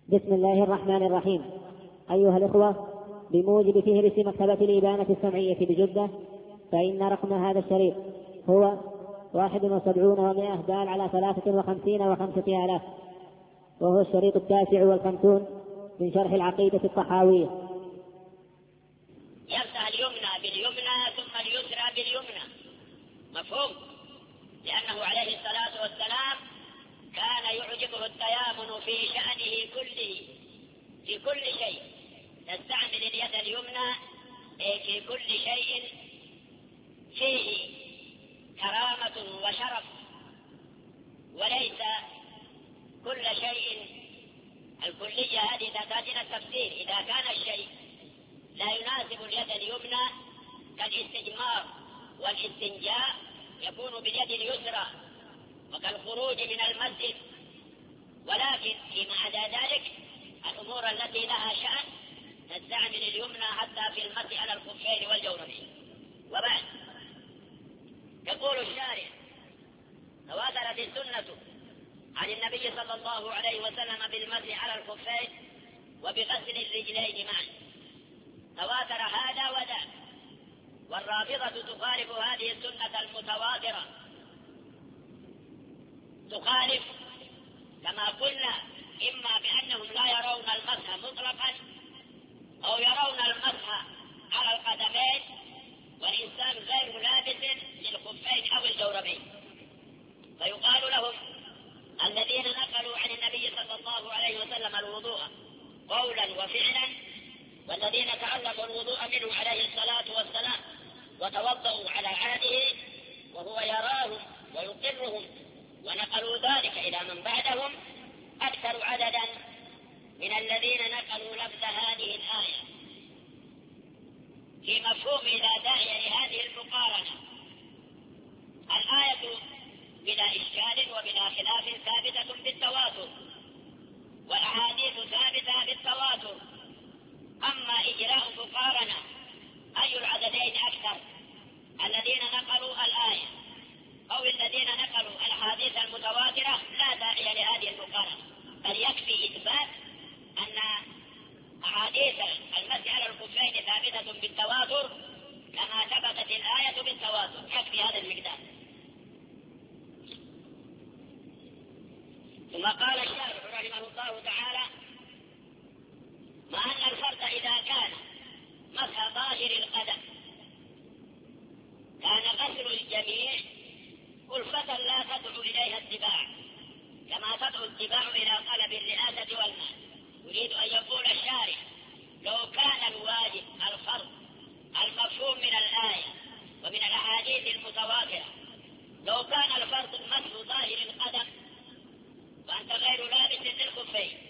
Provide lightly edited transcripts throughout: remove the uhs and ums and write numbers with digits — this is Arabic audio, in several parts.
بسم الله الرحمن الرحيم. أيها الإخوة، بموجب فهرس مكتبة الإبانة السمعية بجدة، فإن رقم هذا الشريط هو 71 و100 دال على 53 و500، وهو الشريط 59 من شرح العقيدة الطحاوية. يفتح اليمنى باليمنى ثم اليسرى باليمنى، مفهوم؟ لأنه عليه الصلاة والسلام كان يعجبه التيامن في شأنه كله، في كل شيء تستعمل اليد اليمنى في كل شيء فيه كرامة وشرف، وليس كل شيء. الكلية هذه تحتاج إلى التفسير. إذا كان الشيء لا يناسب اليد اليمنى كالاستجمار والاستنجاء يكون باليد اليسرى، وكالخروج من المسجد. ولكن فيما عدا ذلك الأمور التي لها شأن تستعمل اليمنى حتى في المسح على الخفين والجوربين. وبعد، يقول الشارع: تواترت السنة عن النبي صلى الله عليه وسلم بالمسح على الخفين وبغسل الرجلين معا. تواتر هذا وذاك، والرافضة تخالف هذه السنة المتواترة، تخالف كما قلنا إما بأنهم لا يرون المسح مطلقا أو يرون المسح على القدمين والإنسان غير لابس للخفين أو الجوربين، فيقال لهم الذين نقلوا عن النبي صلى الله عليه وسلم الوضوء قولا وفعلا، والذين تعلموا الوضوء منه عليه الصلاة والسلام وتوضأوا على عاده وهو يراهم ويقرهم، ونقلوا ذلك إلى من بعدهم أكثر عددا من الذين نقلوا لفظ هذه الآية. في مفهوم لا داعي لهذه المقارنة، الآية بلا إشكال وبلا خلاف ثابتة بالتواتر، والأحاديث ثابتة بالتواتر. أما إجراء مقارنة أي العددين أكثر، الذين نقلوا الآية أو الذين نقلوا الأحاديث المتواترة، لا داعي لهذه المقارنة، بل يكفي إثبات أن أحاديث المسح على الخفين ثابتة بالتواتر كما ثبتت الآية بالتواتر، يكفي هذا المقدار. ثم قال الشارح رحمه الله تعالى: مع أن الفرد إذا كان مسح ظاهر القدم كان غسل الجميع ألفة لا تدعو إليها اتباع، كما تدعو الاتباع إلى طلب الرئاسة والمال. يريد أن يقول الشارح: لو كان الواجب الفرض المفهوم من الآية ومن الأحاديث المتواترة، لو كان الفرض مسح ظاهر القدم وأنت غير لابس للخفين،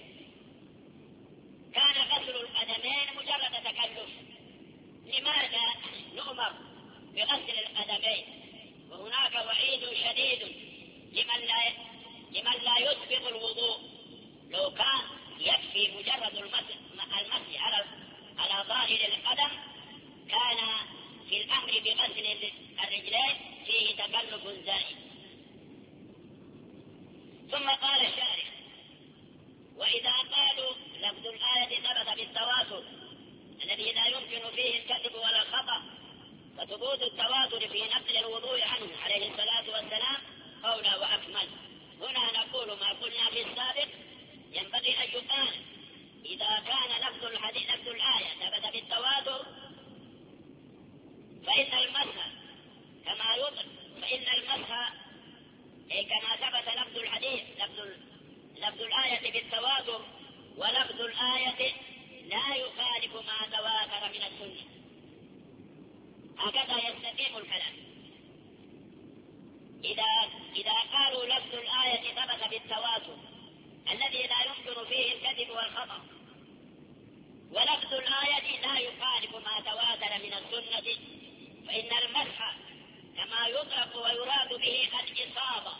كان غسل القدمين مجرد تكلف. لماذا نؤمر بغسل القدمين وهناك وعيد شديد لمن لا يسبق الوضوء؟ لو كان يكفي مجرد المسح على ظاهر القدم كان في الأمر بغسل الرجلين فيه تكلف زائد. ثم قال الشارح: وإذا قالوا لفظ الآية ثبت بالتواتر الذي لا يمكن فيه الكذب ولا الخطأ، فثبوت التواتر في نقل الوضوء عنه عليه الصلاة والسلام أولى وأكمل. هنا نقول ما قلنا في السابق: ينبغي أن يقال إذا كان لفظ الآية ثبت بالتواتر فإن المسح كما ثبت لفظ الحديث لفظ الآية بالتواتر، ولفظ الآية لا يخالف ما تواتر من السنة. هكذا يستقيم الكلام. إذا قالوا لفظ الآية ثبت بالتواتر الذي لا يمكن فيه الكذب والخطأ، ولفظ الآية لا يخالف ما تواتر من السنة، فإن المسح كما يطلق ويراد به الإصابة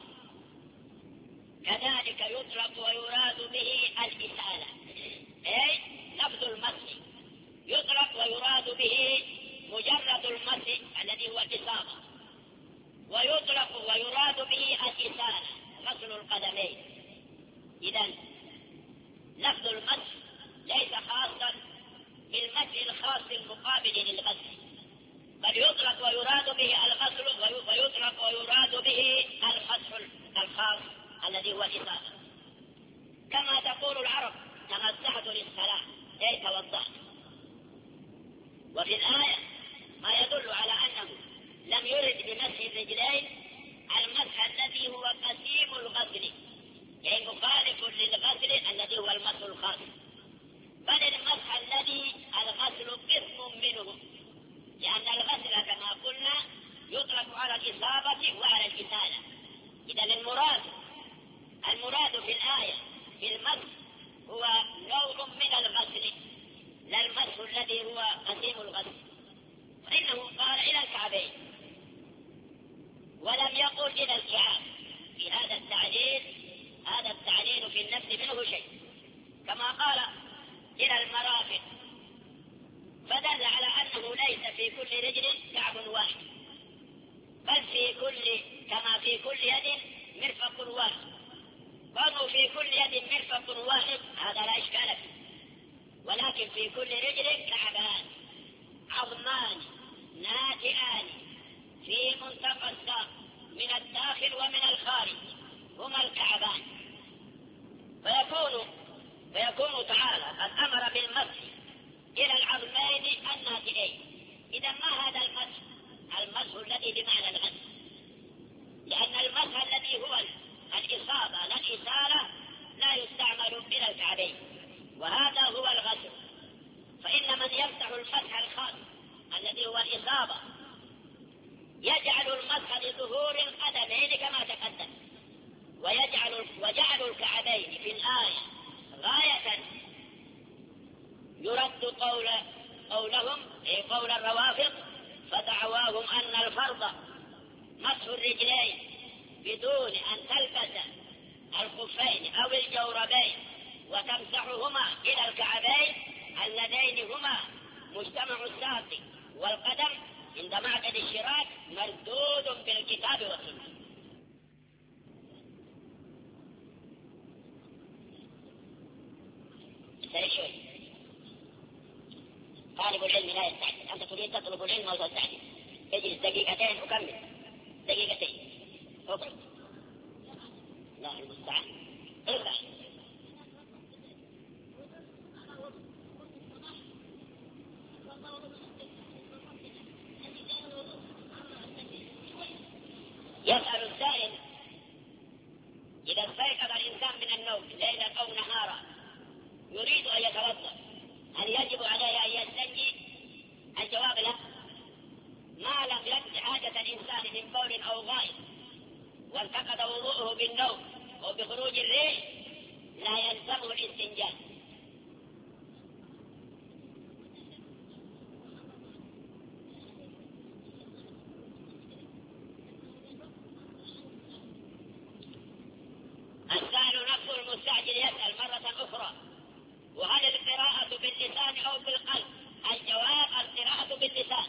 كذلك يطلق ويراد به الإسالة. أي لفظ المسح يطلق ويراد به مجرد المسح الذي هو الإصابة، ويطلق ويراد به الإسالة غسل القدمين. إذن لفظ المسح ليس خاصا بالمسح الخاص المقابل للغسل، بل يطلق ويراد به الغسل ويطلق ويراد به المسح الخاص الذي هو الإصابة، كما تقول العرب تمسحت للصلاة أي توضأت. وفي الآية ما يدل على أنه لم يرد بمسح الرجلين المسح الذي هو قسيم الغسل، أي مخالف للغسل الذي هو المسح الخاص، بل المسح الذي الغسل قسم منه، لأن الغسل كما قلنا يطلق على الإصابة وعلى الإزالة. إذا المراد في الآية في المسح هو نوع من الغسل، لا المسح الذي هو قسيم الغسل. فإنه قال إلى الكعبين ولم يقل إلى الكعاب. في هذا التعليل في النفس منه شيء، كما قال إلى المرافق، فدل على أنه ليس في كل رجل كعب واحد، بل كما في كل يد مرفق واحد. قالوا في كل يد مرفق واحد هذا لا إشكال فيه، ولكن في كل رجل كعبان عظمان ناتئان في منتقى الساق من الداخل ومن الخارج هما الكعبان، فيكون تعالى قد أمر بالمسح إلى العظمين الناتئين. إذا ما هذا المسح الذي بمعنى الغسل؟ لأن المسح الذي هو الإصابة لا الإزالة لا يستعمل إلى الكعبين، وهذا هو الغسل. فإن من يمسح المسح الخاص الذي هو الإصابة يجعل المسح لظهور القدمين كما تقدم، وجعل الكعبين في الآية غاية يرد قولهم أي قول الروافض، فدعواهم أن الفرض مسح الرجلين بدون أن تلبس الخفين أو الجوربين وتمسحهما إلى الكعبين اللذين هما مجتمع الساق والقدم عند معقد الشراك مردود بالكتاب والسنة. طالب العلم لا يستعجل، أنت تريد تطلب العلم ولا تستعجل، اجلس دقيقتين وكمل، دقيقتين اضرب. الله المستعان. ارفع. يسأل السائل إذا استيقظ الإنسان من النوم ليلا أو نهارا يريد أن يتوضأ هل يجب عليه أن يستنجي؟ الجواب لا، ما لم يقض حاجة الإنسان من بول أو غائط وانتقض وضوءه بالنوم أو بخروج الريح لا يلزمه الاستنجاء. السائل نفسه المستعجل يسأل مرة أخرى وهل القراءة باللسان أو بالقلب؟ الجواب القراءة باللسان.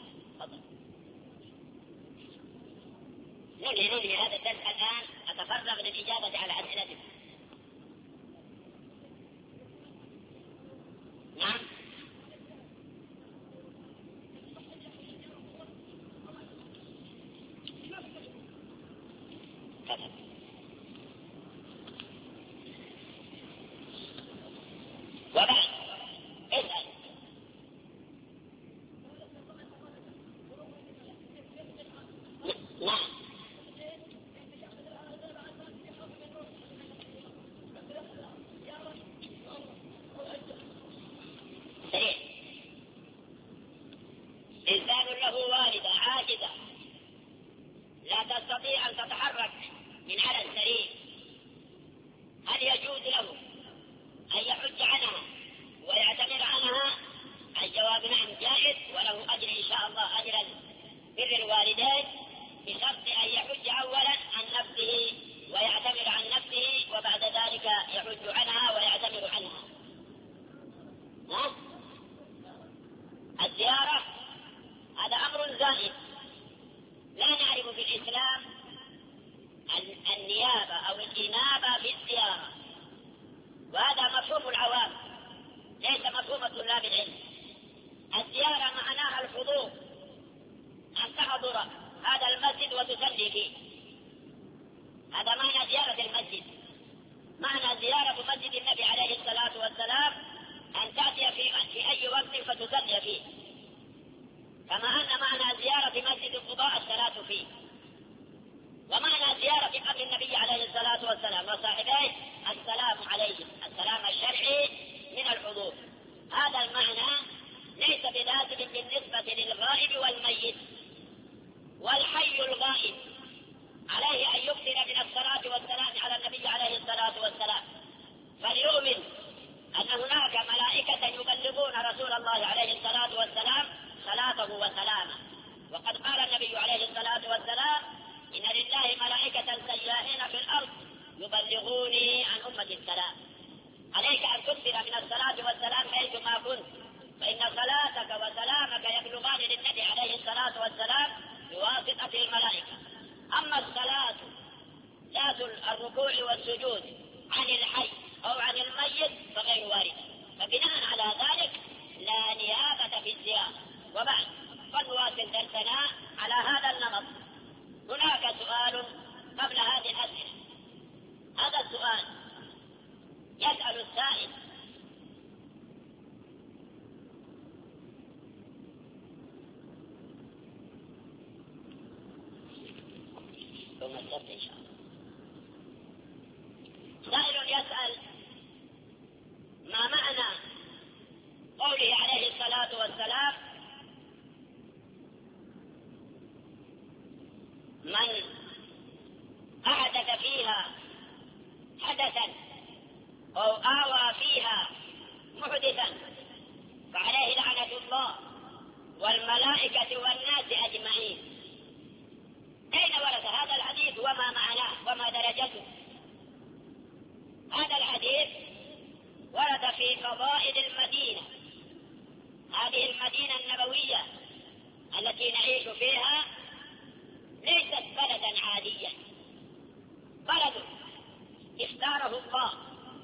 ننهي هذا الدرس الآن، أتفرغ للإجابة على أسئلتكم. نعم. وبعد اسأل. نعم. سريع. إنسان له والدة عاجزة لا تستطيع أن تتحرك من على السرير، هل يجوز له أن يحج عنها ويعتمر عنها؟ الجواب نعم جائز، وله أجر إن شاء الله أجر بر الوالدين، بشرط أن يحج أولا عن نفسه ويعتمر عن نفسه وبعد ذلك يحج عنها ويعتمر عنها. الزيارة هذا أمر زائد، لا نعرف في الإسلام النيابة أو الإنابة في الزيارة، وهذا مفهوم العوام ليس مفهوم طلاب العلم. الزيارة معناها الحضور، أن تحضر هذا المسجد وتصلي فيه، هذا معنى زيارة المسجد. معنى زيارة مسجد النبي عليه الصلاة والسلام أن تأتي في أي وقت فتصلي فيه، كما أن معنى زيارة مسجد قباء الصلاة فيه. ومعنى زيارة قبر النبي عليه الصلاة والسلام وصاحبيه السلام عليهم، السلام الشرعي من الحضور. هذا المعنى ليس بلازم بالنسبة للغائب والميت. والحي الغائب عليه أن يكثر من الصلاة والسلام على النبي عليه الصلاة والسلام، فليؤمن أن هناك ملائكة يبلغون رسول الله عليه الصلاة والسلام صلاته وسلامه. وقد قال النبي عليه الصلاة والسلام: إن لله ملائكة سياحين في الأرض يبلغوني عن أمة السلام. عليك أن تكثر من الصلاة والسلام حيثما كنت، فإن صلاتك وسلامك يبلغان للنبي عليه الصلاة والسلام بواسطة الملائكة. أما الصلاة ذات الركوع والسجود عن الحي أو عن الميت فغير واردة، فبناء على ذلك لا نيابة في الزيارة. وبعد فنواصل درسنا على هذا النمط. هناك سؤال قبل هذه الأسئلة. هذا السؤال يسأل السائل: ثم السبت إن شاء الله. سائل يسأل: ما معنى قوله عليه الصلاة والسلام: من أحدث فيها حدثا أو آوى فيها محدثا فعليه لعنة الله والملائكة والناس أجمعين؟ أين ورد هذا الحديث وما معناه وما درجته؟ هذا الحديث ورد في فضائل المدينة، هذه المدينة النبوية التي نعيش فيها ليست بلدا عاديا، بلد اختاره الله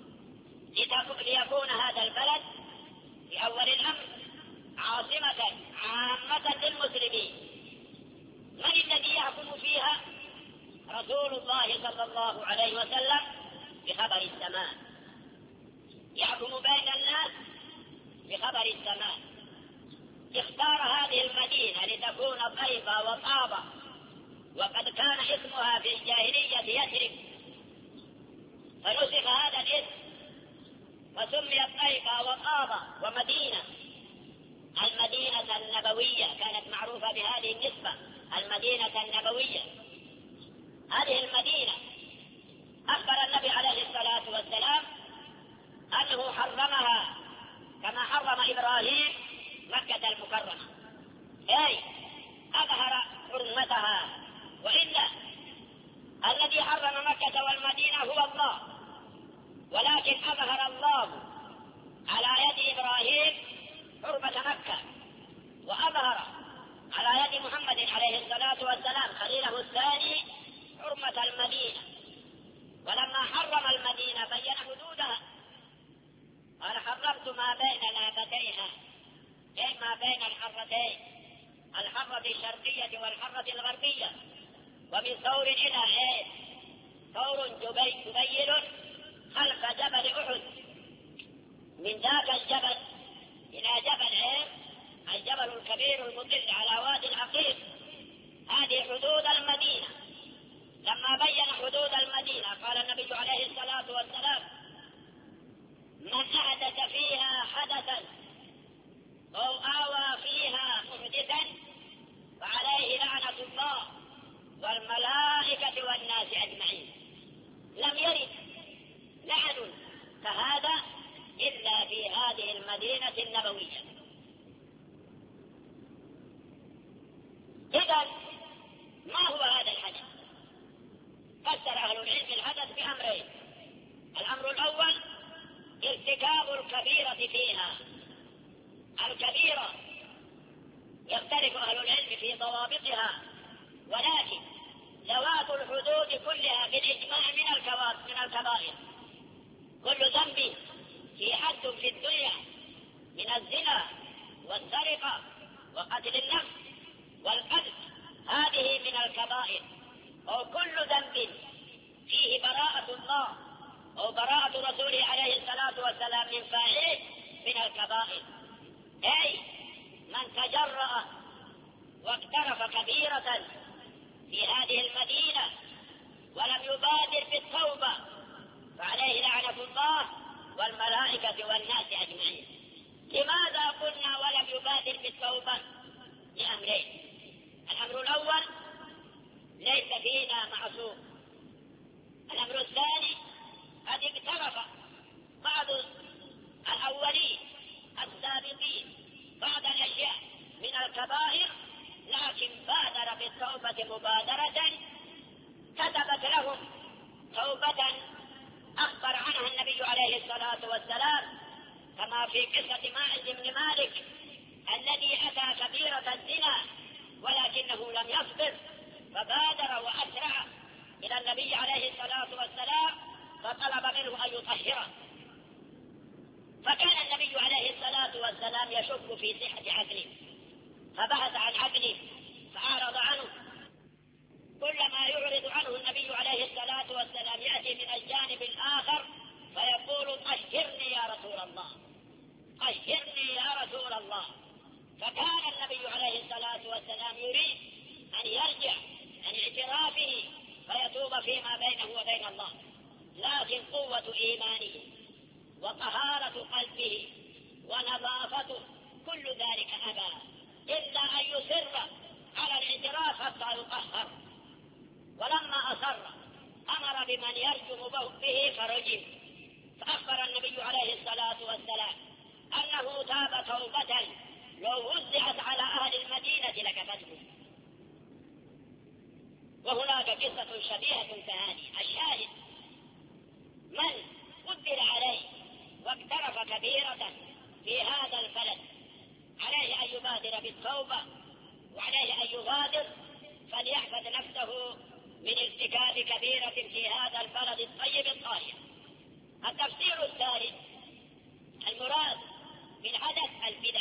ليكون هذا البلد في أول الأمر عاصمة عامة للمسلمين. من الذي يحكم فيها؟ رسول الله صلى الله عليه وسلم بخبر السماء، يحكم بين الناس بخبر السماء. اختار هذه المدينة لتكون طيبة وطابة، وقد كان اسمها في الجاهلية يثرب، فنسخ هذا الاسم وسميت طيبة وطابة ومدينة. المدينة النبوية كانت معروفة بهذه النسبة، المدينة النبوية. هذه المدينة أخبر النبي عليه الصلاة والسلام أنه حرمها كما حرم إبراهيم مكة المكرمة، أي أظهر حرمتها. وإلا الذي حرم مكة والمدينة هو الله، ولكن أظهر الله على يد إبراهيم حرمة مكة، وأظهر على يد محمد عليه الصلاة والسلام خليله الثاني حرمة المدينة. ولما حرم المدينة بين حدودها، قال: حرمت ما بين لابتيها، أي ما بين الحرتين، الحرة الشرقية والحرة الغربية. ومن ثور إلى إيه؟ ثور جبيل خلف جبل أحد، من ذاك الجبل إلى جبل عين، الجبل الكبير المطل على وادي العقيق. هذه حدود المدينة. لما بين حدود المدينة قال النبي عليه الصلاة والسلام: من أحدث فيها حدثا أو آوى فيها محدثا فعليه لعنة الله والملائكة والناس أجمعين. لم يرد لعن كهذا إلا في هذه المدينة النبوية. إذن ما هو هذا الحدث؟ فسر أهل العلم الحدث بأمرين: الأمر الأول ارتكاب الكبيرة فيها. الكبيرة يختلف أهل العلم في ضوابطها، ولكن ذوات الحدود كلها بالإجماع من الكبائر، كل ذنب في حد في الدنيا من الزنا والسرقة وقتل النفس والقتل هذه من الكبائر، أو كل ذنب فيه براءة الله أو براءة رسوله عليه الصلاة والسلام من فاعله من الكبائر. أي من تجرأ واقترف كبيرة في هذه المدينة ولم يبادر بالتوبة فعليه لعنة الله والملائكة والناس أجمعين. لماذا قلنا ولم يبادر بالتوبة؟ لأمرين: الأمر الأول ليس فينا معصوم، الأمر الثاني قد اقترف بعض الأولين السابقين بعض الأشياء من الكبائر لكن بادر بالتوبة مبادرة كتبت لهم توبة أخبر عنها النبي عليه الصلاة والسلام، كما في قصة ماعز بن مالك الذي أتى كبيرة الزنا ولكنه لم يصبر فبادر وأسرع إلى النبي عليه الصلاة والسلام فطلب منه أن يطهره، فكان النبي عليه الصلاة والسلام يشك في صحة عقله فبحث عن عقله فأعرض عنه. كلما يعرض عنه النبي عليه الصلاة والسلام يأتي من الجانب الآخر فيقول: طهرني يا رسول الله، طهرني يا رسول الله. فكان النبي عليه الصلاة والسلام يريد أن يرجع عن اعترافه فيتوب فيما بينه وبين الله، لكن قوة إيمانه وطهارة قلبه ونظافته كل ذلك أبى إلا أن يصر على الاعتراف حتى يطهر. ولما أصر أمر بمن يرجم به فرجم، فأخبر النبي عليه الصلاة والسلام أنه تاب توبة لو وزعت على أهل المدينة لكفتهم. وهناك قصة شبيهة كهذه. الشاهد: من قدر عليه واقترف كبيرة في هذا البلد عليه أن يبادر بالتوبة وعليه أن يغادر، فليحفظ نفسه من ارتكاب كبيرة في هذا البلد الطيب الطاهر. التفسير الثالث: المراد من حدث البدع.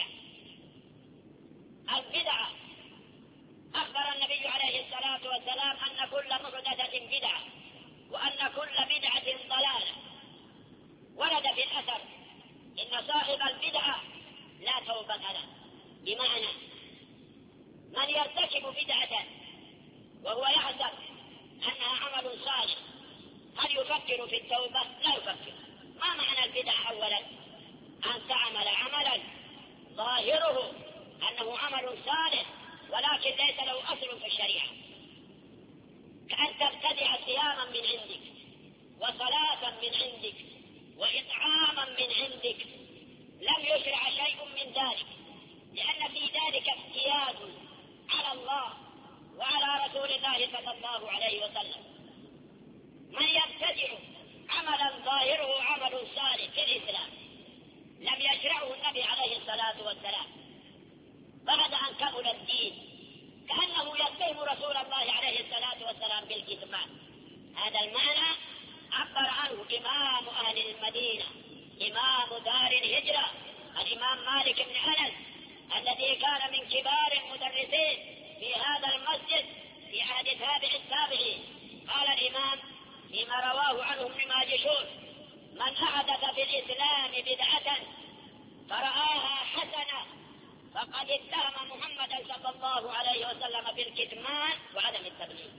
البدعة أخبر النبي عليه الصلاة والسلام أن كل محدثة بدعة وأن كل بدعة ضلالة. ورد في الأثر إن صاحب البدعة لا توبة له، بمعنى من يرتكب بدعة وهو يحسب أنها عمل صالح هل يفكر في التوبة؟ لا يفكر. ما معنى البدعة؟ أولا أن تعمل عملا ظاهره أنه عمل صالح ولكن ليس له أصل في الشريعة، كأن تبتدع صياما من عندك وصلاة من عندك وإطعاما من عندك لم يشرع شيء من ذلك، لأن في ذلك افتيات على الله وعلى رسول الله صلى الله عليه وسلم. من يبتدع عملا ظاهره عمل صالح في الإسلام لم يشرعه النبي عليه الصلاة والسلام بعد أن كمل الدين، كأنه يتهم رسول الله عليه الصلاة والسلام بالكتمان. هذا المعنى عبر عنه إمام أهل المدينة إمام دار الهجرة الإمام مالك بن أنس الذي كان من كبار المدرسين في هذا المسجد في عهد تابع التابعين. قال الإمام فيما رواه عنه ابن ماجشون: من أحدث في الإسلام بدعة فرآها حسنة فقد اتهم محمدا صلى الله عليه وسلم بالكتمان وعدم التبليغ.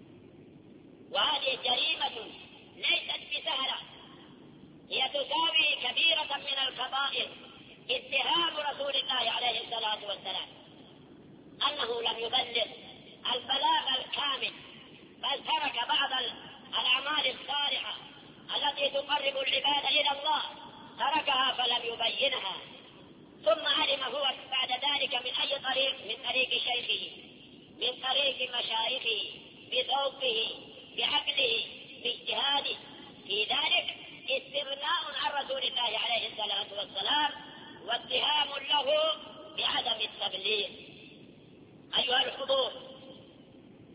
وهذه جريمة ليست بسهلة، هي تساوي كبيرة من الكبائر اتهام رسول الله عليه الصلاة والسلام أنه لم يبلغ البلاغ الكامل بل ترك بعض الأعمال الصالحة التي تقرب العباد إلى الله تركها فلم يبينها، ثم علم هو بعد ذلك من أي طريق، من طريق شيخه، من طريق مشايخه، بذوقه، بعقله، باجتهاده. في ذلك استغناء عن رسول الله عليه الصلاة والسلام واتهام له بعدم التبليغ. أيها الحضور،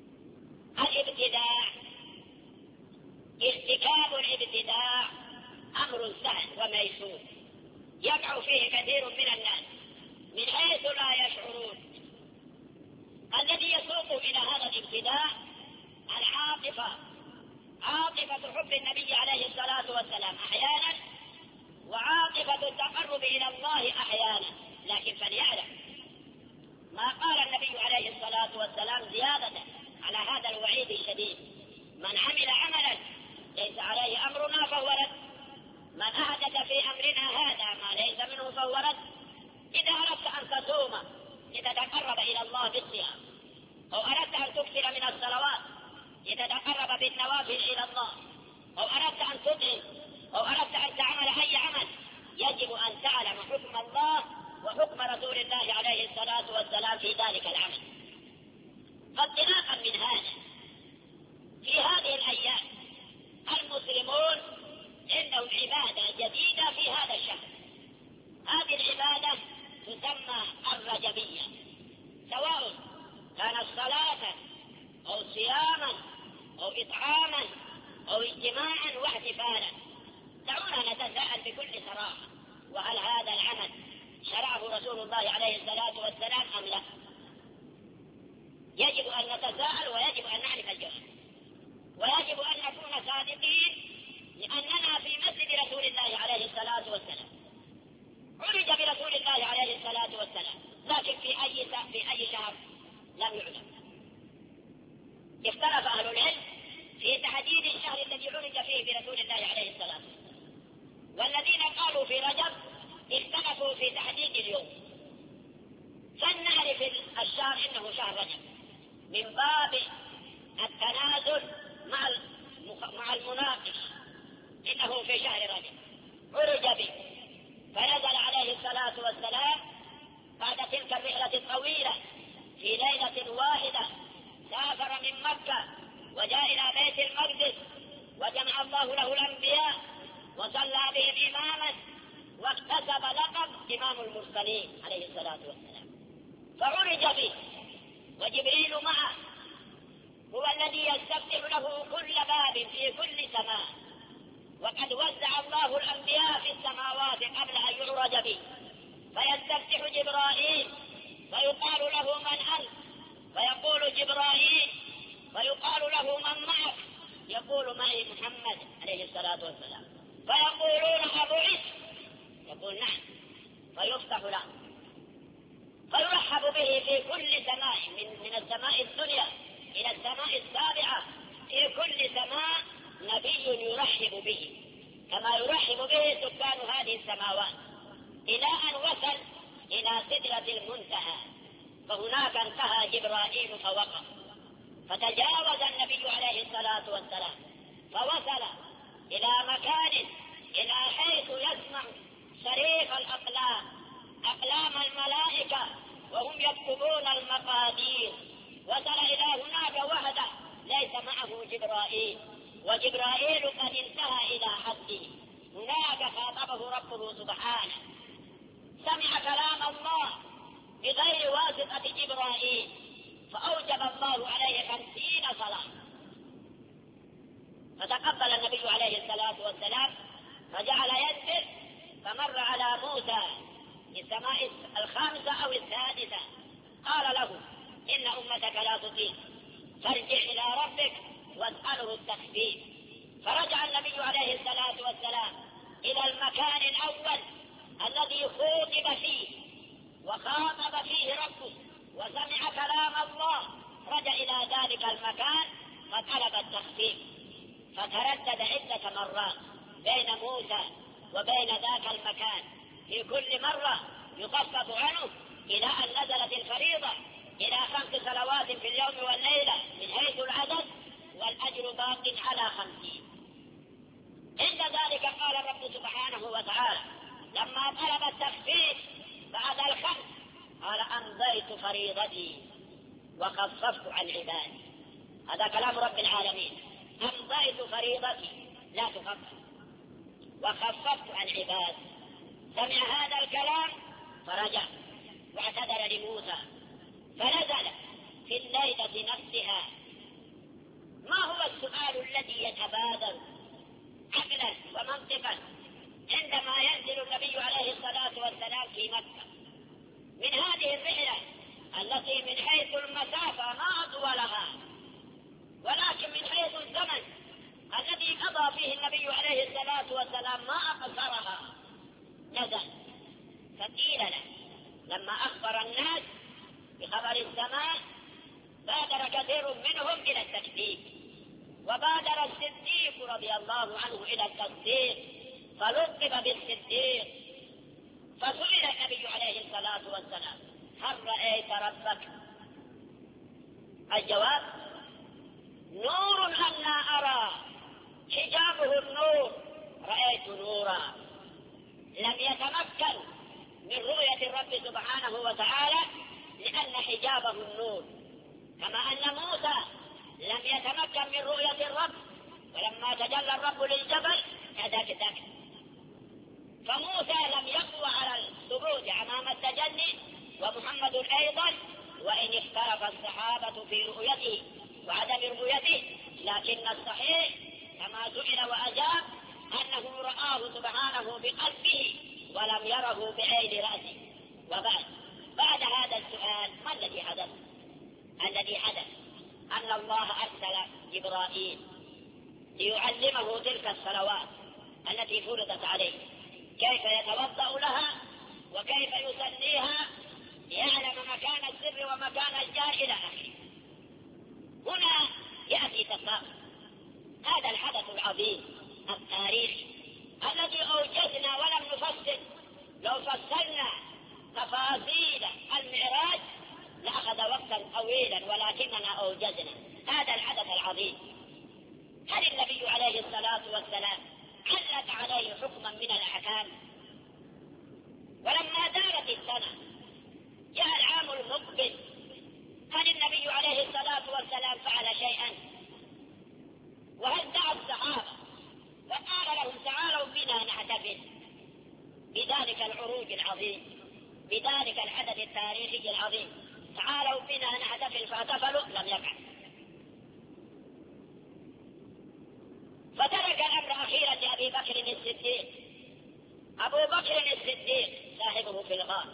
الابتداع ارتكاب الابتداع أمر سهل وميسور يقع فيه كثير من الناس من حيث لا يشعرون. الذي يسوق إلى هذا الابتداء العاطفة، عاطفة حب النبي عليه الصلاة والسلام أحيانا، وعاطفة التقرب إلى الله أحيانا. لكن فليعلم ما قال النبي عليه الصلاة والسلام زيادة على هذا الوعيد الشديد: من عمل عملا ليس عليه أمرنا فهو رد، من أحدث في أمرنا هذا ما ليس منه فهو رد. إذا أردت أن تصوم لتتقرب إلى الله بالصيام، أو أردت أن تكثر من الصلوات لتتقرب بالنوافل إلى الله، أو أردت أن تطعم، أو أردت أن تعمل أي عمل، يجب أن تعلم حكم الله وحكم رسول الله عليه الصلاة والسلام في ذلك العمل. فانطلاقا من هذا، في هذه الأيام المسلمون عندهم عبادة جديدة في هذا الشهر. هذه العبادة تسمى الرجبية، سواء كانت صلاة أو صياما أو إطعاما أو اجتماعا واحتفالا. دعونا نتساءل بكل صراحة: وهل هذا العمل شرعه رسول الله عليه الصلاة والسلام أم لا؟ يجب أن نتساءل ويجب أن نعرف الجواب، ويجب أن نكون صادقين، لأننا في مسجد رسول الله عليه الصلاة والسلام عرج برسول الله عليه الصلاة والسلام، لكن في أي شهر لم يعلم. اختلف أهل العلم في تحديد الشهر الذي عرج فيه برسول الله عليه الصلاة والسلام، والذين قالوا في رجب اختلفوا في تحديد اليوم. فلنعرف الشهر إنه شهر رجب من باب التنازل مع المناقش، إنه في شهر رجب عرج به، فنزل عليه الصلاة والسلام بعد تلك الرحلة الطويلة في ليلة واحدة، سافر من مكة وجاء إلى بيت المقدس، وجمع الله له الأنبياء وصلى بهم إماما، واكتسب لقب إمام المرسلين عليه الصلاة والسلام. فعرج به وجبريل معه، هو الذي يستفتح له كل باب في كل سماء، وقد وزع الله الأنبياء في السماوات قبل أن يعرج به. فيستفتح جبرائيل فيقال له: من أنت؟ فيقول جبرائيل، فيقال له: من معك؟ يقول: معي محمد عليه الصلاة والسلام. فيقولون: أبعث؟ يقول: نعم. فيفتح له، فيرحب به في كل سماء، من السماء الدنيا إلى السماء السابعة، في كل سماء نبي يرحب به كما يرحب به سكان هذه السماوات، إلى أن وصل إلى سدرة المنتهى، فهناك انتهى جبرائيل فوقف، فتجاوز النبي عليه الصلاة والسلام فوصل إلى مكان، إلى حيث يسمع صريخ الأقلام، أقلام الملائكة وهم يكتبون المقادير. وصل إلى هناك وحده ليس معه جبرائيل، وجبرائيل قد انتهى إلى حده. هناك خاطبه ربه سبحانه، سمع كلام الله بغير واسطة جبرائيل، فأوجب الله عليه 50 صلاة. فتقبل النبي عليه الصلاة والسلام فجعل يسر، فمر على موسى في السماء الخامسة أو السادسة، قال له: إن أمتك لا تطيق، فارجع إلى ربك واسأله التخفيف. فرجع النبي عليه الصلاة والسلام إلى المكان الأول الذي خوطب فيه وخاطب فيه ربه وسمع كلام الله، رجع إلى ذلك المكان فطلب التخفيف، فتردد عدة مرات بين موسى وبين ذاك المكان، في كل مرة يخفف عنه، إلى أن نزلت الفريضة إلى 5 صلوات في اليوم والليلة من حيث العدد، والأجر باق على 50. عند ذلك قال الرب سبحانه وتعالى لما طلب التخفيف بعد ال5 قال: أمضيت فريضتي وخففت عن عبادي. هذا كلام رب العالمين: أمضيت فريضتي لا تخفف، وخففت عن عبادي. سمع هذا الكلام فرجع واعتذر لموسى، فنزل في الليلة نفسها. ما هو السؤال الذي يتبادر عقلا ومنطقا عندما ينزل النبي عليه الصلاة والسلام في مكة من هذه الرحلة التي من حيث المسافة ما أطولها ولكن من حيث الزمن الذي قضى فيه النبي عليه الصلاة والسلام ما أقصرها، نزل فقيل له لما أخبر الناس بخبر السماء بادر كثير منهم إلى التكذيب، وبادر الصديق رضي الله عنه إلى التصديق فلقب بالصديق. فسئل النبي عليه الصلاة والسلام هل رأيت ربك؟ الجواب نور أنا أرى حجابه النور، رأيت نورا. لم يتمكن من رؤية الرب سبحانه وتعالى لأن حجابه النور، كما أن موسى لم يتمكن من رؤية الرب ولما تجلى الرب للجبل كدكدك، فموسى لم يقوى على الثبوت أمام التجلي ومحمد أيضا، وإن اختلف الصحابة في رؤيته وعدم رؤيته، لكن الصحيح كما سئل وأجاب أنه رآه سبحانه بقلبه ولم يره بعين رأسه. بعد هذا السؤال ما الذي حدث؟ الذي حدث أن الله أرسل جبرائيل ليعلمه تلك الصلوات التي فرضت عليه، كيف يتوضأ لها وكيف يصليها، يعلم مكان السر ومكان الجار إلى آخره. هنا يأتي تساؤل هذا الحدث العظيم التاريخي الذي أوجزنا ولم نفصل، لو فصلنا تفاصيل المعراج لأخذ وقتا طويلا ولكننا أوجزنا هذا الحدث العظيم. هل النبي عليه الصلاة والسلام علق عليه حكما من الأحكام؟ ولما دارت السنة جاء العام المقبل، هل النبي عليه الصلاة والسلام فعل شيئا؟ وهل دعا الصحابة وقال لهم تعالوا بنا نحتفل بذلك العروج العظيم، بذلك الحدث التاريخي العظيم، تعالوا بنا نحتفل فاحتفلوا؟ لم يفعل. فترك الأمر أخيرا لأبي بكر الصديق. أبو بكر الصديق صاحبه في الغار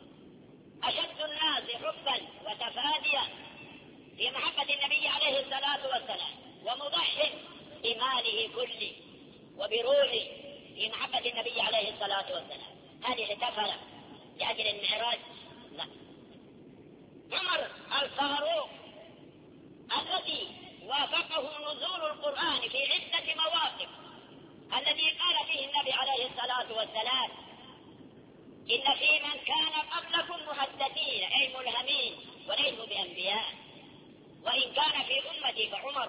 أشد الناس حبا وتفاديا في محبة النبي عليه الصلاة والسلام، ومضحٍ بماله كله وبروحه في محبة النبي عليه الصلاة والسلام، هل احتفل لأجل المعراج؟ لا. عمر الفاروق الذي وافقه نزول القرآن في عدة مواقف، الذي قال فيه النبي عليه الصلاة والسلام إن في من كان قبلكم محدثين أي ملهمين وليسوا بأنبياء، وإن كان في أمتي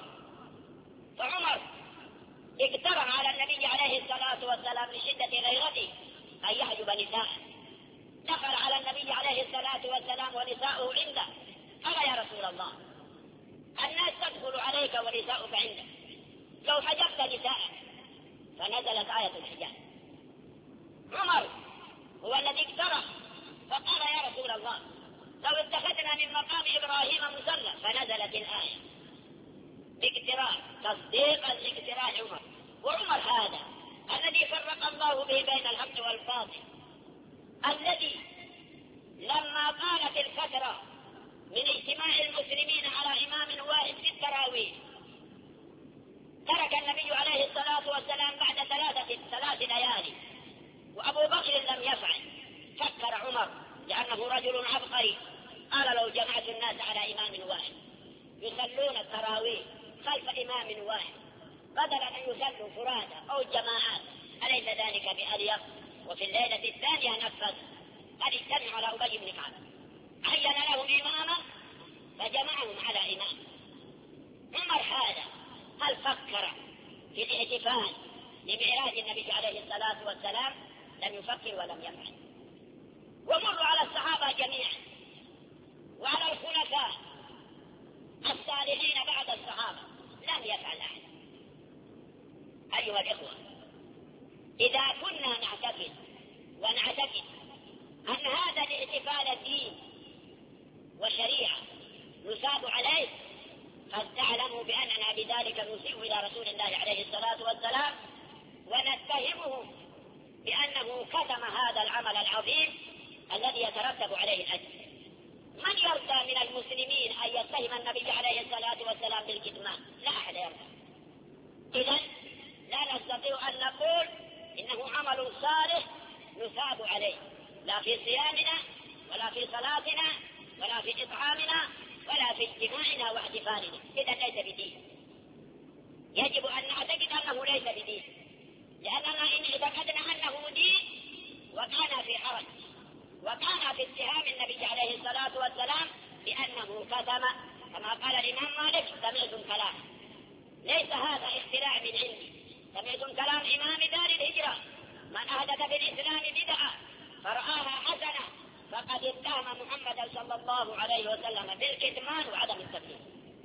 فعمر اقترح على النبي عليه الصلاة والسلام لشدة غيرته أن يحجب نساءه، دخل على النبي عليه الصلاة والسلام ونساؤه عنده، قال يا رسول الله الناس تدخل عليك ونساؤك عندك، لو حجبت نساءك، فنزلت آية الحجاب. عمر هو الذي اقترح فقال يا رسول الله لو اتخذنا من مقام إبراهيم مصلى، فنزلت الآية باقتراح تصديقا لاقتراح عمر. وعمر هذا الذي فرق الله به بين الحق والباطل، الذي لما قالت الفترة من اجتماع المسلمين على إمام واحد في التراويح ترك النبي عليه الصلاة والسلام بعد ثلاث ليالي، وأبو بكر لم يفعل. فكر عمر لأنه رجل عبقري، قال لو جمعت الناس على إمام واحد يصلون التراويح خلف إمام واحد بدلا أن يصلوا فرادى أو جماعات، أليس ذلك بأليق؟ وفي الليلة الثانية نفذ، قد اجتمعوا على أبي بن كعب، عين لهم إماما فجمعهم على إمام. عمر هذا هل فكر في الاحتفال لمعراج النبي عليه الصلاة والسلام؟ لم يفكر ولم يفعل. ومروا على الصحابة جميعا وعلى الخلفاء الصالحين بعد الصحابة لم يفعل أحد. أيها الإخوة، إذا كنا نعتقد ونعتقد أن هذا الاحتفال دين وشريعة نساب عليه، فلتعلموا بأننا بذلك نسيء إلى رسول الله عليه الصلاة والسلام ونتهمه بأنه كتم هذا العمل العظيم الذي يترتب عليه الأجر. من يرضى من المسلمين أن يتهم النبي عليه الصلاة والسلام بالكتمان؟ لا أحد يرضى. إذن لا نستطيع أن نقول إنه عمل صالح نثاب عليه، لا في صيامنا ولا في صلاتنا ولا في إطعامنا ولا في اجتماعنا واحتفالنا. إذا ليس بدين. يجب أن نعتقد أنه ليس بدين، لأننا إن اعتقدنا أنه دين وكان في حرج وكان في اتهام النبي عليه الصلاة والسلام بأنه كتم، كما قال الإمام مالك: سمعتم كلام. ليس هذا اختراع من عندي، سمعتم كلام إمام دار الهجرة: من أحدث في الإسلام بدعة فرآها حسنة فقد اتهم محمدا صلى الله عليه وسلم بالكتمان وعدم التبليغ.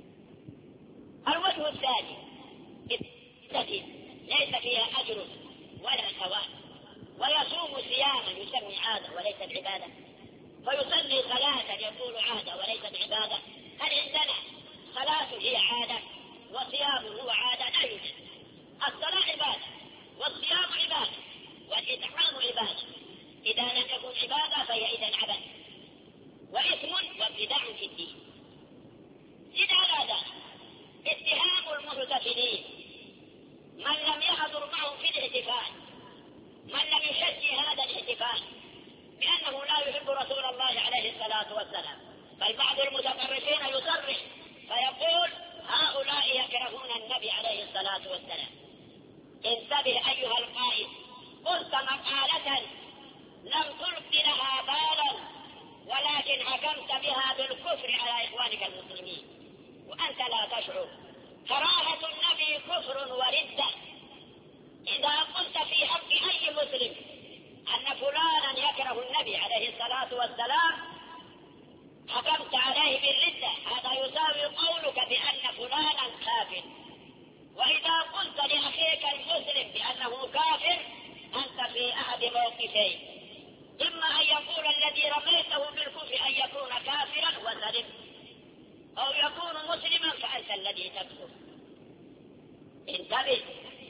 الوجه الثاني التي ليس فيها أجر ولا ثواب، ويصوم صياما يسمي عادة وليست عبادة، فيصلي صلاة يقول عادة وليست عبادة. هل عندنا صلاة هي عادة وصيام هو عادة؟ لا يوجد. الصلاة عبادة والصيام عبادة والإطعام عبادة. إذا لم يكن عبادة فهي إذن عبادة وإثم وابتداع في الدين. إذا هذا اتهام المحتفلين من لم يحضر معهم في الاحتفال، من لم يشجع هذا الاحتفال بأنه لا يحب رسول الله عليه الصلاة والسلام. بل بعض المتطرفين يصرح فيقول: هؤلاء يكرهون النبي عليه الصلاة والسلام. انتبه أيها القائد، قلت مقالة لم تلق لها بالا، ولكن حكمت بها بالكفر على إخوانك المسلمين وأنت لا تشعر. كراهة النبي كفر وردة. إذا قلت في حق أي مسلم أن فلانا يكره النبي عليه الصلاة والسلام حكمت عليه بالردة، هذا يساوي قولك بأن فلانا كافر. وإذا قلت لأخيك المسلم بأنه كافر أنت في أحد موقفين: إما أن يقول الذي رميته بالكفر أن يكون كافرا وسلم، أو يكون مسلما فأنت الذي تكفر. انتبه،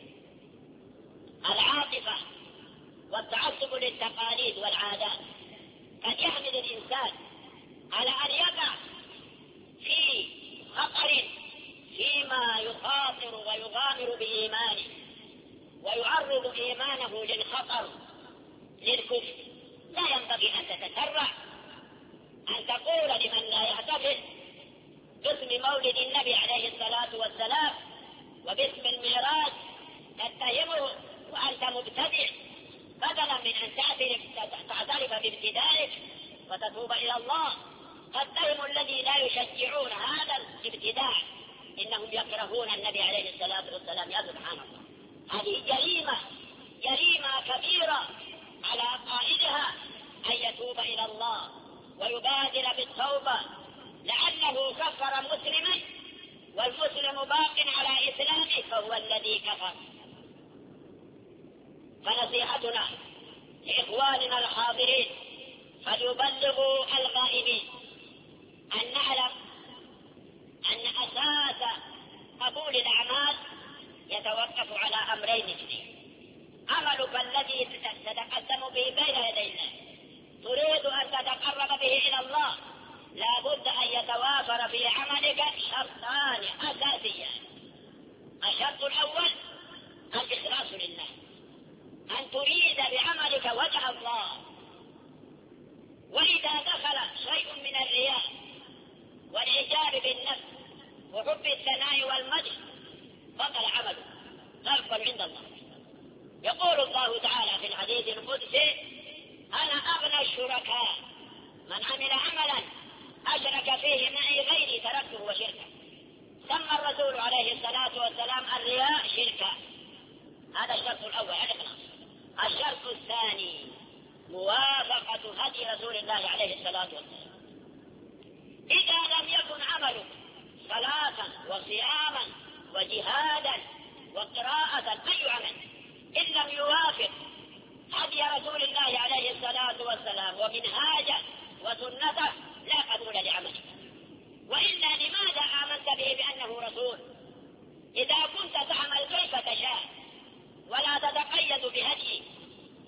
العاطفة والتعصب للتقاليد والعادات قد يحمل الإنسان على أن يقع في خطر فيما يخاطر ويغامر بإيمانه ويعرض إيمانه للخطر للكفر. لا ينبغي أن تتسرع أن تقول لمن لا يحتفل باسم مولد النبي عليه الصلاة والسلام وباسم الميراث تتهمه وأنت مبتدع، بدلا من أن تعترف بابتدائك وتتوب إلى الله. تتهم الذي لا يشجعون هذا الابتداع إنهم يكرهون النبي عليه الصلاة والسلام. يا سبحان الله، هذه جريمة كبيرة على قائدها أن يتوب إلى الله ويبادر بالتوبة، لأنه كفر مسلما والمسلم باق على إسلامه فهو الذي كفر. فنصيحتنا لإخواننا الحاضرين فليبلغوا الغائبين أن نعلم أن أساس قبول الأعمال يتوقف على أمرين اثنين: عملك الذي تتقدم به بين يدي الله، تريد أن تتقرب به إلى الله، لا بد أن يتوافر في عملك شرطان أساسيان. الشرط الأول الإخلاص لله، أن تريد بعملك وجه الله. وإذا دخل شيء من الرياء والإعجاب بالنفس وحب الثناء والمدح بطل عمله، لا يقبل عند الله. يقول الله تعالى في الحديث القدسي: أنا أغنى الشركاء، من عمل عملا أشرك فيه معي غيري تركته وشركه. سمى الرسول عليه الصلاة والسلام الرياء شركا. هذا الشرط الأول الإخلاص. الشرط الثاني موافقة هدي رسول الله عليه الصلاة والسلام. إذا لم يكن عملك صلاة وصياما وجهادا وقراءة أي عمل إن لم يوافق هدي رسول الله عليه الصلاة والسلام ومنهاجه وسنته لا قبول لعملك. وإلا لماذا آمنت به بأنه رسول؟ إذا كنت تعمل كيف تشاء ولا تتقيد بهديه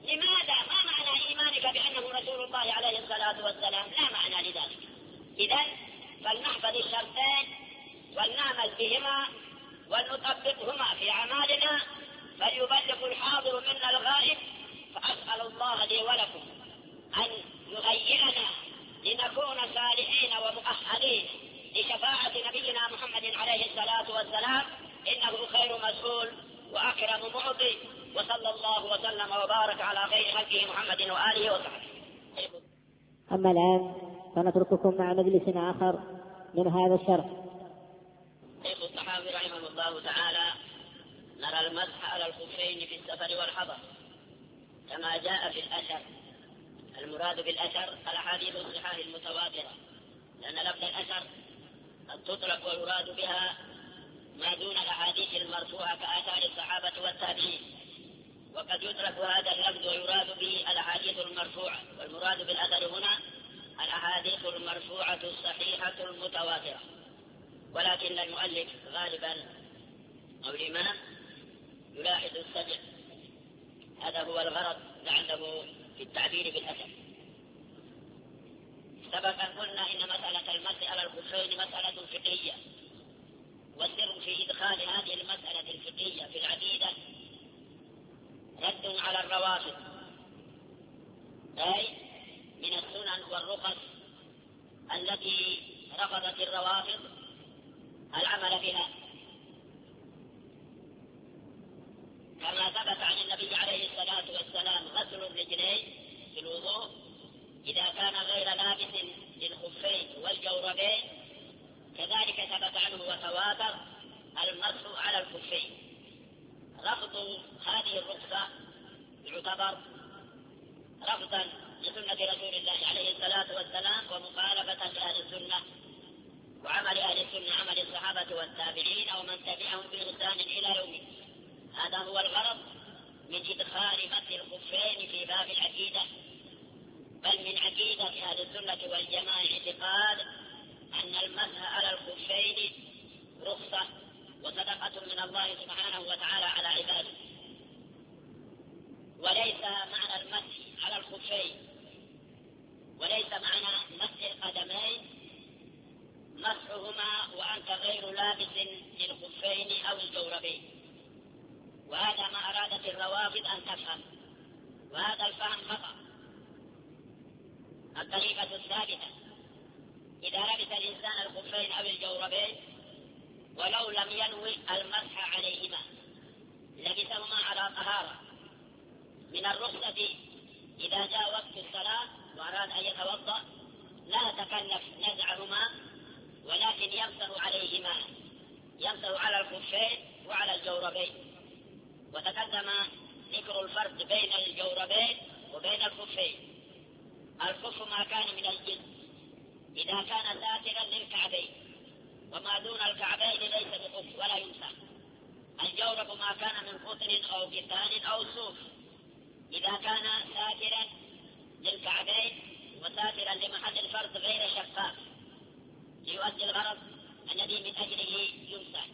لماذا؟ ما معنى إيمانك بأنه رسول الله عليه الصلاة والسلام؟ لا معنى لذلك. إذن فلنحفظ الشرطين ولنعمل بهما ولنطبقهما في أعمالنا، فليبلغ الحاضر منا الغائب. فأسأل الله لي ولكم أن يهيئنا لنكون صالحين ومؤهلين لشفاعة نبينا محمد عليه الصلاة والسلام، إنه خير مسؤول وأكرم معطي، وصلى الله وسلم وبارك على خير خلقه محمد وآله وصحبه. أما الآن فنترككم مع مجلس آخر من هذا الشرح. شيخ الصحابي رحمه الله تعالى: نرى المسح على الخفين في السفر والحضر كما جاء في الأثر. المراد بالأثر الأحاديث الصحاح المتواترة، لأن لفظ الأثر قد تطلق ويراد بها ما دون الأحاديث المرفوعة كآثار الصحابة والتابعين، وقد يترك هذا اللفظ ويراد به الأحاديث المرفوعة، والمراد بالأثر هنا الأحاديث المرفوعة الصحيحة المتواترة. ولكن المؤلف غالبا أو الإمام يلاحظ السجع، هذا هو الغرض لعله في التعبير بالأثر. سبقا قلنا إن مسألة المسح على الخفين مسألة فقهية، والسر في إدخال هذه المسألة الفقهية في العقيدة رد على الروافض، أي من السنن والرخص التي رفضت الروافض العمل بها، كما ثبت عن النبي عليه الصلاة والسلام غسل الرجلين في الوضوء إذا كان غير لابس للخفين والجوربين، كذلك ثبت عنه وتواتر المسح على الخفين. رفض هذه الرخصة يعتبر رفضا لسنة رسول الله عليه الصلاة والسلام ومخالفة لأهل السنة، وعمل أهل السنة عمل الصحابة والتابعين ومن تبعهم بإحسان إلى يوم. هذا هو الغرض من إدخال مسح الخفين في باب العقيدة. بل من عقيدة أهل السنة والجماعة اعتقاد أن المسح على الخفين رخصة وصدقة من الله سبحانه وتعالى على عباده، وليس معنى المسح على الخفين وليس معنى مسح القدمين مسحهما وأنت غير لابس للخفين أو الجوربين. وهذا ما أرادت الروافض أن تفهم، وهذا الفهم خطأ. الطريقة الثابتة: إذا لبس الإنسان الخفين أو الجوربين ولو لم ينوي المسح عليهما لبسهما على طهارة. من الرخصة إذا جاء وقت الصلاة وأراد أن يتوضأ لا تكلف نزعهما، ولكن يمسح عليهما، يمسح على الخفين وعلى الجوربين. وتقدم ذكر الفرق بين الجوربين وبين الخفين. الخف ما كان من الجلد إذا كان ساترا للكعبين، وما دون الكعبين ليس بخف ولا يمسح. الجورب ما كان من قطن أو كتان أو صوف إذا كان ساترا للكعبين وساترا لمحل الفرد غير شفاف ليؤدي الغرض الذي من أجله يمسح.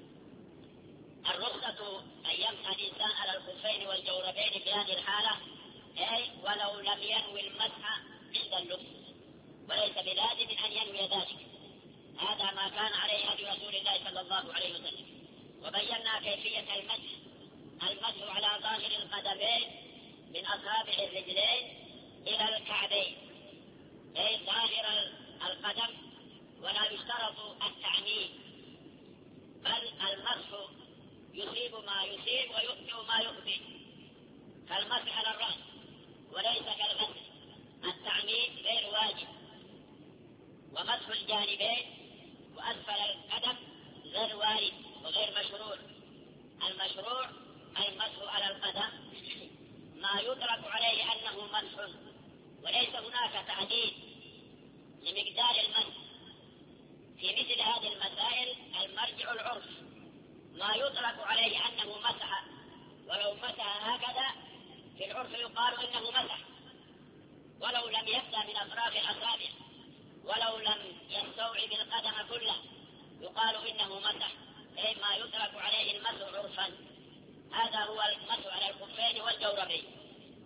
الرخصة أن يمسح الإنسان على الخفين والجوربين في هذه الحالة، أي ولو لم ينوي المسح عند اللبس، وليس بلازم أن ينوي ذلك. هذا ما كان عليه هدي رسول الله صلى الله عليه وسلم. وبينا كيفية المسح على ظاهر القدمين من أصابع الرجلين إلى الكعبين، أي ظاهر القدم، ولا يشترط التعميم، بل المسح يصيب ما يصيب ويخطئ ما يخطئ، كالمسح على الرأس وليس كالغسل. التعميم غير واجب. ومسح الجانبين وأسفل القدم غير وارد وغير مشروع. المشروع المسح على القدم ما يدرك عليه أنه مسح، وليس هناك تعديل لمقدار المسح. في مثل هذه المسائل المرجع العرف، ما يدرك عليه أنه مسح، ولو مسح هكذا في العرف يقال إنه مسح، ولو لم يبدأ من أطراف الأصابع، ولو لم يستوعب القدم كله يقال إنه مسح، أي ما يدرك عليه المسح عرفا. هذا هو المسح على الخفين والجوربين.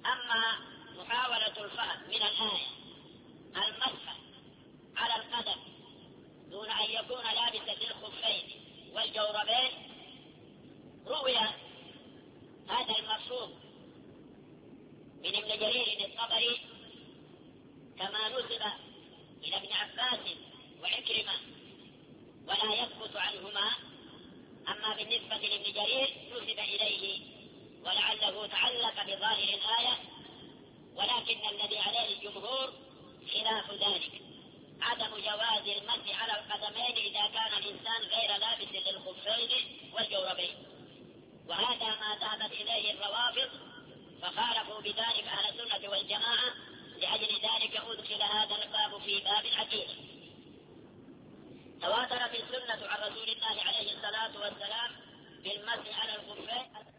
أما محاولة الفهم من الآية المسح على القدم دون أن يكون لابسا للخفين والجوربين، روي هذا المفهوم من ابن جرير الطبري كما نسب إلى ابن عباس وعكرمة ولا يثبت عنهما. أما بالنسبة لابن جرير نسب إليه ولعله تعلق بظاهر الآية، ولكن الذي عليه الجمهور خلاف ذلك، عدم جواز المسح على القدمين إذا كان الإنسان غير لابس للخفين والجوربين، وهذا ما ذهبت إليه الروافض فخالفوا بذلك أهل السنة والجماعة، لأجل ذلك أدخل هذا الباب في باب العقيدة. تواترت السنة عن رسول الله عليه الصلاة والسلام بالمسح على الخفين